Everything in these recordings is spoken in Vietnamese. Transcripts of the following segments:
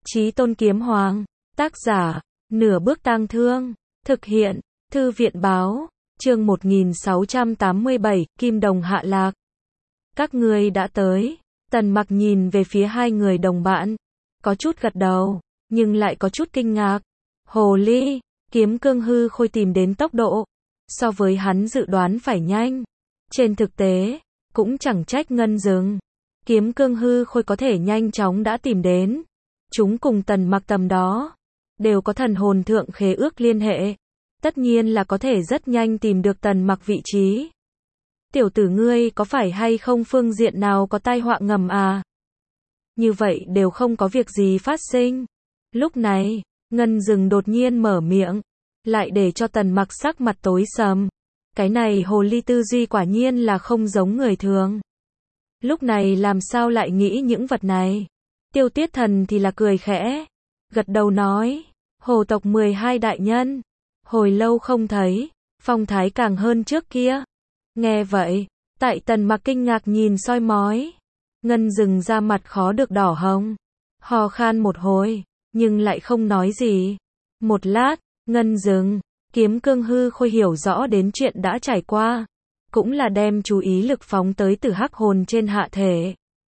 Chí Tôn Kiếm Hoàng, tác giả, Nửa Bước Tang Thương, thực hiện, Thư viện báo, chương 1687, Kim Đồng hạ lạc. Các ngươi đã tới. Tần Mặc nhìn về phía hai người đồng bạn, có chút gật đầu, nhưng lại có chút kinh ngạc. Hồ ly, Kiếm Cương Hư Khôi tìm đến tốc độ, so với hắn dự đoán phải nhanh. Trên thực tế, cũng chẳng trách Ngân Dừng. Kiếm Cương Hư Khôi có thể nhanh chóng đã tìm đến. Chúng cùng Tần Mặc tầm đó, đều có thần hồn thượng khế ước liên hệ. Tất nhiên là có thể rất nhanh tìm được Tần Mặc vị trí. Tiểu tử ngươi có phải hay không phương diện nào có tai họa ngầm à? Như vậy đều không có việc gì phát sinh. Lúc này, Ngân Dừng đột nhiên mở miệng, lại để cho Tần Mặc sắc mặt tối sầm. Cái này hồ ly tư duy quả nhiên là không giống người thường. Lúc này làm sao lại nghĩ những vật này? Tiêu Tiết Thần thì là cười khẽ, gật đầu nói, hồ tộc 12 đại nhân, hồi lâu không thấy, phong thái càng hơn trước kia. Nghe vậy, tại Tần Mặc kinh ngạc nhìn soi mói, Ngân Dừng ra mặt khó được đỏ hồng, hò khan một hồi, nhưng lại không nói gì. Một lát, Ngân Dừng, Kiếm Cương Hư Khôi hiểu rõ đến chuyện đã trải qua, cũng là đem chú ý lực phóng tới Tử Hắc hồn trên hạ thể.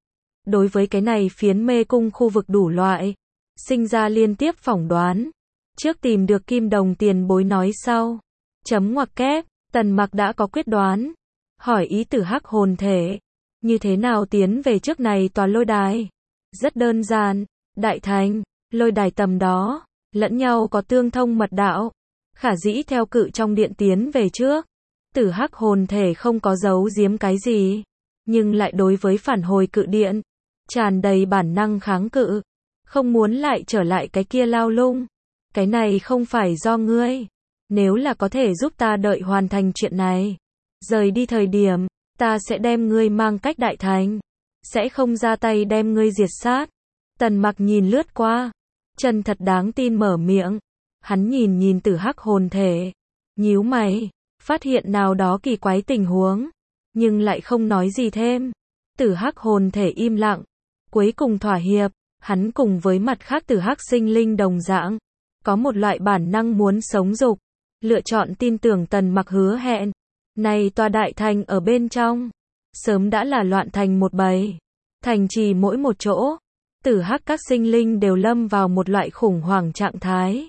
Đối với cái này phiến mê cung khu vực đủ loại, sinh ra liên tiếp phỏng đoán. Trước tìm được Kim Đồng tiền bối nói sau. Chấm ngoặc kép, Tần Mặc đã có quyết đoán. Hỏi ý Tử Hắc hồn thể, như thế nào tiến về trước này tòa lôi đài? Rất đơn giản, đại thành, lôi đài tầm đó, lẫn nhau có tương thông mật đạo. Khả dĩ theo cự trong điện tiến về trước. Tử Hắc hồn thể không có giấu giếm cái gì, nhưng lại đối với phản hồi cự điện, tràn đầy bản năng kháng cự, không muốn lại trở lại cái kia lao lung. Cái này không phải do ngươi. Nếu là có thể giúp ta đợi hoàn thành chuyện này, rời đi thời điểm, ta sẽ đem ngươi mang cách đại thành, sẽ không ra tay đem ngươi diệt sát. Tần Mặc nhìn lướt qua, chân thật đáng tin mở miệng. Hắn nhìn Tử Hắc hồn thể, nhíu mày, phát hiện nào đó kỳ quái tình huống, nhưng lại không nói gì thêm. Tử Hắc hồn thể im lặng, cuối cùng thỏa hiệp. Hắn cùng với mặt khác Tử Hắc sinh linh đồng dạng, có một loại bản năng muốn sống dục, lựa chọn tin tưởng Tần Mặc hứa hẹn. Này tòa đại thành ở bên trong, sớm đã là loạn thành một bầy. Thành trì mỗi một chỗ, Tử Hắc các sinh linh đều lâm vào một loại khủng hoảng trạng thái.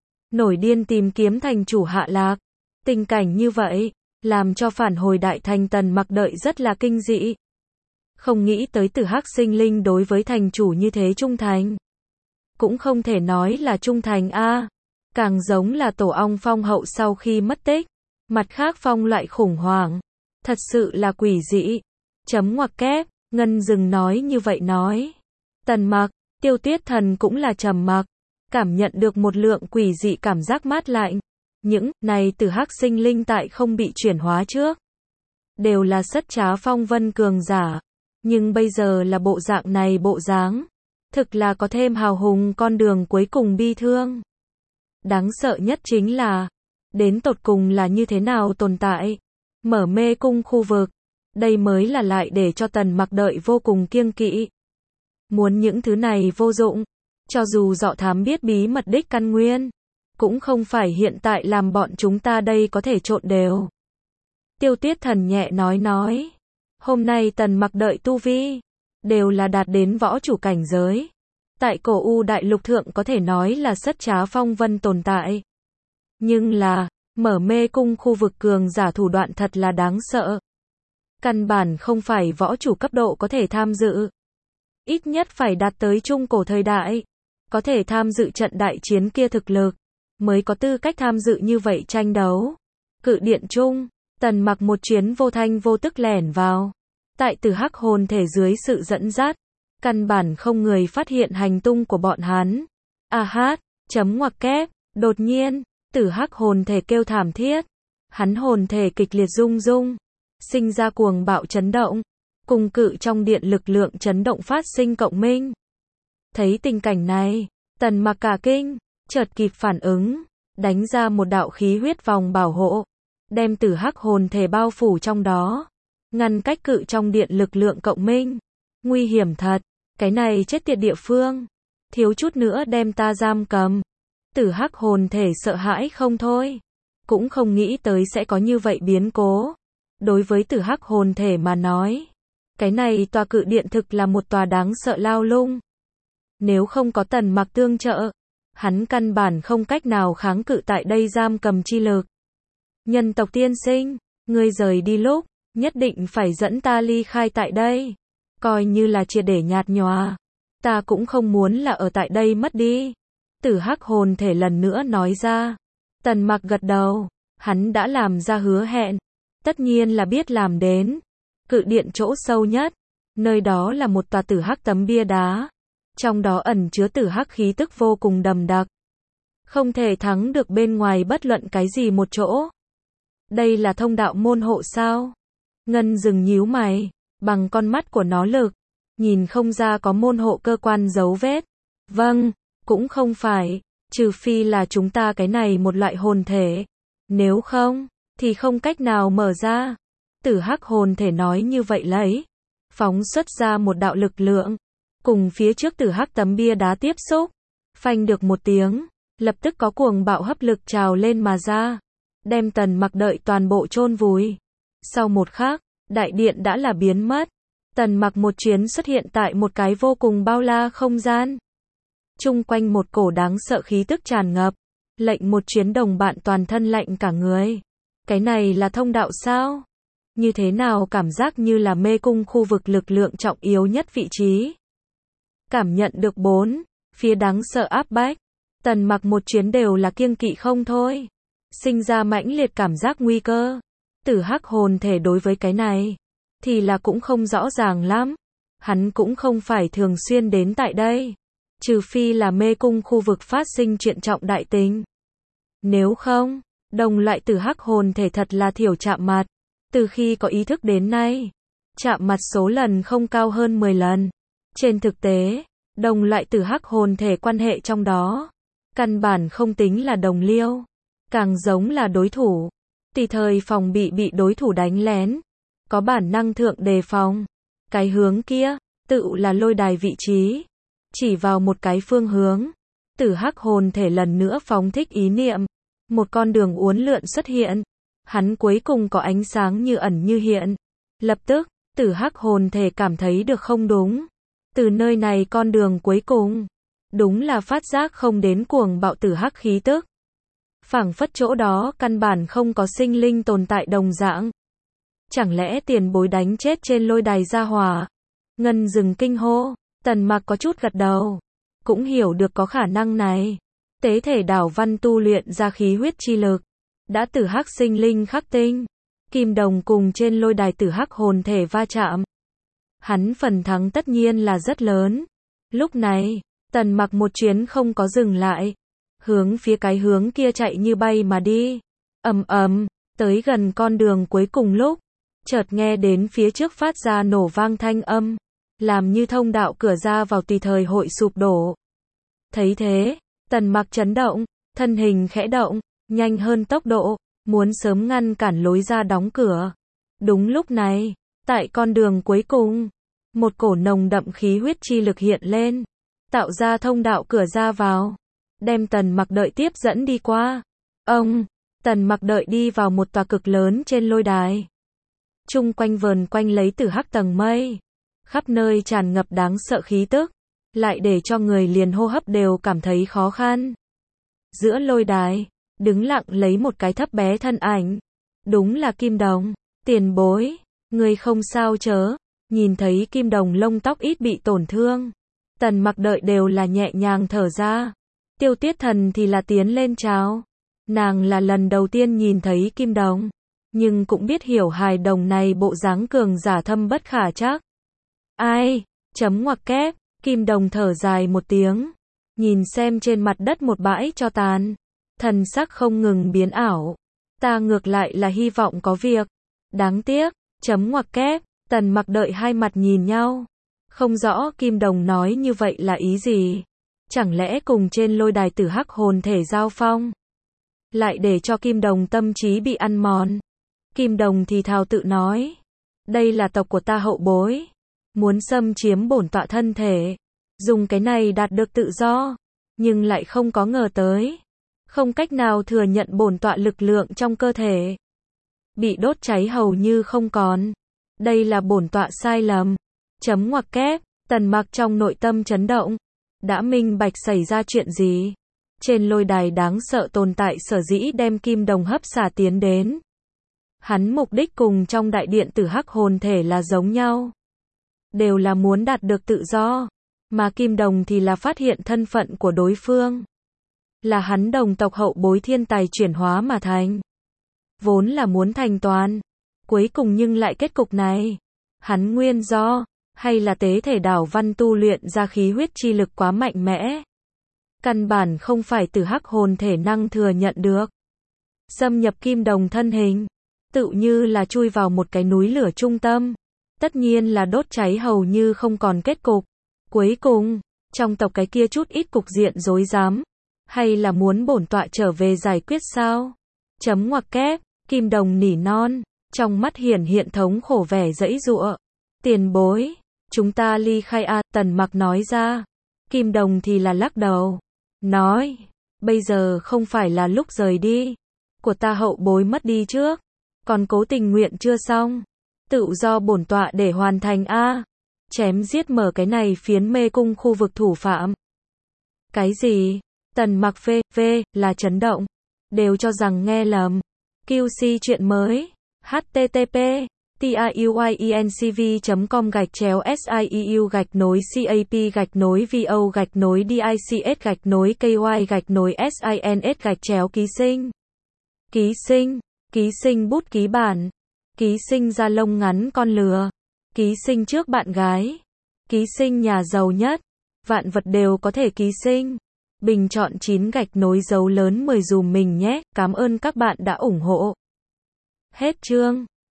Nổi điên tìm kiếm thành chủ hạ lạc. Tình cảnh như vậy, làm cho phản hồi đại thành Tần Mặc đợi rất là kinh dị. Không nghĩ tới Tử Hắc sinh linh đối với thành chủ như thế trung thành. Cũng không thể nói là trung thành a, càng giống là tổ ong phong hậu sau khi mất tích. Mặt khác phong loại khủng hoảng, thật sự là quỷ dị. Chấm ngoặc kép, Ngân Dừng nói như vậy nói. Tần Mặc, Tiêu Tiết Thần cũng là trầm mặc, cảm nhận được một lượng quỷ dị cảm giác mát lạnh. Những này Tử Hắc sinh linh tại không bị chuyển hóa trước, đều là sất trá phong vân cường giả, nhưng bây giờ là bộ dạng này bộ dáng, thực là có thêm hào hùng con đường cuối cùng bi thương. Đáng sợ nhất chính là, đến tột cùng là như thế nào tồn tại, mở mê cung khu vực, đây mới là lại để cho Tần Mặc đợi vô cùng kiêng kỵ. Muốn những thứ này vô dụng, cho dù dọ thám biết bí mật đích căn nguyên, cũng không phải hiện tại làm bọn chúng ta đây có thể trộn đều. Tiêu Tiết Thần nhẹ nói. Hôm nay Tần Mặc đợi tu vi, đều là đạt đến võ chủ cảnh giới. Tại cổ U đại lục thượng có thể nói là sất trá phong vân tồn tại. Nhưng là, mở mê cung khu vực cường giả thủ đoạn thật là đáng sợ. Căn bản không phải võ chủ cấp độ có thể tham dự. Ít nhất phải đạt tới trung cổ thời đại, có thể tham dự trận đại chiến kia thực lực, mới có tư cách tham dự như vậy tranh đấu. Cự điện chung, Tần Mặc một chuyến vô thanh vô tức lẻn vào. Tại Tử Hắc hồn thể dưới sự dẫn dắt, căn bản không người phát hiện hành tung của bọn hắn. A hát, chấm ngoặc kép, đột nhiên, Tử Hắc hồn thể kêu thảm thiết. Hắn hồn thể kịch liệt rung rung, sinh ra cuồng bạo chấn động, cùng cự trong điện lực lượng chấn động phát sinh cộng minh. Thấy tình cảnh này, Tần Mặc cả kinh, chợt kịp phản ứng, đánh ra một đạo khí huyết vòng bảo hộ, đem Tử Hắc hồn thể bao phủ trong đó, ngăn cách cự trong điện lực lượng cộng minh. Nguy hiểm thật, cái này chết tiệt địa phương, thiếu chút nữa đem ta giam cầm. Tử hắc hồn thể sợ hãi không thôi. Cũng không nghĩ tới sẽ có như vậy biến cố. Đối với tử hắc hồn thể mà nói, cái này tòa cự điện thực là một tòa đáng sợ lao lung. Nếu không có Tần Mặc tương trợ, hắn căn bản không cách nào kháng cự tại đây giam cầm chi lực. Nhân tộc tiên sinh, ngươi rời đi lúc, nhất định phải dẫn ta ly khai tại đây. Coi như là triệt để nhạt nhòa. Ta cũng không muốn là ở tại đây mất đi. Tử hắc hồn thể lần nữa nói ra. Tần Mặc gật đầu, hắn đã làm ra hứa hẹn. Tất nhiên là biết làm đến. Cự điện chỗ sâu nhất, nơi đó là một tòa tử hắc tấm bia đá. Trong đó ẩn chứa tử hắc khí tức vô cùng đậm đặc. Không thể thắng được bên ngoài bất luận cái gì một chỗ. Đây là thông đạo môn hộ sao? Ngân dừng nhíu mày, bằng con mắt của nó lực, nhìn không ra có môn hộ cơ quan dấu vết. Vâng, cũng không phải, trừ phi là chúng ta cái này một loại hồn thể. Nếu không, thì không cách nào mở ra. Tử hắc hồn thể nói như vậy lấy, phóng xuất ra một đạo lực lượng, cùng phía trước tử hắc tấm bia đá tiếp xúc, phanh được một tiếng, lập tức có cuồng bạo hấp lực trào lên mà ra, đem Tần Mặc đợi toàn bộ chôn vùi. Sau một khắc, đại điện đã là biến mất, Tần Mặc một chuyến xuất hiện tại một cái vô cùng bao la không gian. Chung quanh một cổ đáng sợ khí tức tràn ngập, lệnh một chuyến đồng bạn toàn thân lạnh cả người. Cái này là thông đạo sao? Như thế nào cảm giác như là mê cung khu vực lực lượng trọng yếu nhất vị trí. Cảm nhận được bốn phía đáng sợ áp bách, Tần Mặc một chuyến đều là kiêng kỵ không thôi. Sinh ra mãnh liệt cảm giác nguy cơ. Tử hắc hồn thể đối với cái này, thì là cũng không rõ ràng lắm. Hắn cũng không phải thường xuyên đến tại đây. Trừ phi là mê cung khu vực phát sinh chuyện trọng đại tính. Nếu không, đồng loại tử hắc hồn thể thật là thiểu chạm mặt. Từ khi có ý thức đến nay, chạm mặt số lần không cao hơn 10 lần. Trên thực tế, đồng loại tử hắc hồn thể quan hệ trong đó, căn bản không tính là đồng liêu, càng giống là đối thủ. Tùy thời phòng bị đối thủ đánh lén, có bản năng thượng đề phòng. Cái hướng kia, tự là lôi đài vị trí. Chỉ vào một cái phương hướng, tử hắc hồn thể lần nữa phóng thích ý niệm. Một con đường uốn lượn xuất hiện. Hắn cuối cùng có ánh sáng như ẩn như hiện. Lập tức, tử hắc hồn thể cảm thấy được không đúng. Từ nơi này con đường cuối cùng, đúng là phát giác không đến cuồng bạo tử hắc khí tức. Phảng phất chỗ đó căn bản không có sinh linh tồn tại đồng dạng. Chẳng lẽ tiền bối đánh chết trên lôi đài gia hỏa? Ngân dừng kinh hô, Tần Mặc có chút gật đầu. Cũng hiểu được có khả năng này. Tế thể đảo văn tu luyện ra khí huyết chi lực. Đã tử hắc sinh linh khắc tinh. Kim đồng cùng trên lôi đài tử hắc hồn thể va chạm. Hắn phần thắng tất nhiên là rất lớn. Lúc này, Tần Mặc một chuyến không có dừng lại. Hướng phía cái hướng kia chạy như bay mà đi. Ầm ầm, tới gần con đường cuối cùng lúc, chợt nghe đến phía trước phát ra nổ vang thanh âm, làm như thông đạo cửa ra vào tùy thời hội sụp đổ. Thấy thế, Tần Mặc chấn động, thân hình khẽ động, nhanh hơn tốc độ, muốn sớm ngăn cản lối ra đóng cửa. Đúng lúc này, tại con đường cuối cùng, một cổ nồng đậm khí huyết chi lực hiện lên, tạo ra thông đạo cửa ra vào, đem Tần Mặc đợi tiếp dẫn đi qua. Ông, Tần Mặc đợi đi vào một tòa cực lớn trên lôi đài. Chung quanh vờn quanh lấy tử hắc tầng mây, khắp nơi tràn ngập đáng sợ khí tức, lại để cho người liền hô hấp đều cảm thấy khó khăn. Giữa lôi đài, đứng lặng lấy một cái thấp bé thân ảnh. Đúng là Kim Đồng. Tiền bối, người không sao chớ? Nhìn thấy Kim Đồng lông tóc ít bị tổn thương, Tần Mặc đợi đều là nhẹ nhàng thở ra. Tiêu Tiết Thần thì là tiến lên chào. Nàng là lần đầu tiên nhìn thấy Kim Đồng, nhưng cũng biết hiểu hài đồng này bộ dáng cường giả thâm bất khả trắc. Ai? Chấm ngoặc kép. Kim Đồng thở dài một tiếng, nhìn xem trên mặt đất một bãi tro tàn, thần sắc không ngừng biến ảo. Ta ngược lại là hy vọng có việc. Đáng tiếc. Chấm ngoặc kép. Tần Mặc đợi hai mặt nhìn nhau, không rõ Kim Đồng nói như vậy là ý gì. Chẳng lẽ cùng trên lôi đài tử hắc hồn thể giao phong, lại để cho Kim Đồng tâm trí bị ăn mòn. Kim Đồng thì thào tự nói, đây là tộc của ta hậu bối, muốn xâm chiếm bổn tọa thân thể, dùng cái này đạt được tự do, nhưng lại không có ngờ tới, không cách nào thừa nhận bổn tọa lực lượng trong cơ thể. Bị đốt cháy hầu như không còn. Đây là bổn tọa sai lầm. Chấm ngoặc kép, Tần Mặc trong nội tâm chấn động. Đã minh bạch xảy ra chuyện gì. Trên lôi đài đáng sợ tồn tại sở dĩ đem kim đồng hấp xả tiến đến. Hắn mục đích cùng trong đại điện tử hắc hồn thể là giống nhau. Đều là muốn đạt được tự do. Mà kim đồng thì là phát hiện thân phận của đối phương. Là hắn đồng tộc hậu bối thiên tài chuyển hóa mà thành. Vốn là muốn thành toàn. Cuối cùng nhưng lại kết cục này. Hắn nguyên do, hay là tế thể đảo văn tu luyện ra khí huyết chi lực quá mạnh mẽ. Căn bản không phải từ hắc hồn thể năng thừa nhận được. Xâm nhập kim đồng thân hình. Tự như là chui vào một cái núi lửa trung tâm. Tất nhiên là đốt cháy hầu như không còn kết cục. Cuối cùng, trong tộc cái kia chút ít cục diện rối rắm. Hay là muốn bổn tọa trở về giải quyết sao? Chấm ngoặc kép, kim đồng nỉ non. Trong mắt hiển hiện thống khổ vẻ giãy giụa. Tiền bối, chúng ta ly khai a, Tần Mặc nói ra. Kim đồng thì là lắc đầu. Nói, bây giờ không phải là lúc rời đi. Của ta hậu bối mất đi trước. Còn cố tình nguyện chưa xong. Tự do bổn tọa để hoàn thành a. Chém giết mở cái này phiến mê cung khu vực thủ phạm. Cái gì? Tần Mặc v là chấn động. Đều cho rằng nghe lầm. QC chuyện mới. http tiuyencv.com/vo/dics/kys/ký sinh, ký sinh bút ký bản, ký sinh da lông ngắn con lừa, ký sinh trước bạn gái, ký sinh nhà giàu nhất, vạn vật đều có thể ký sinh. Bình chọn 9 dấu lớn 10 dùm mình nhé, cảm ơn các bạn đã ủng hộ. Hết chương.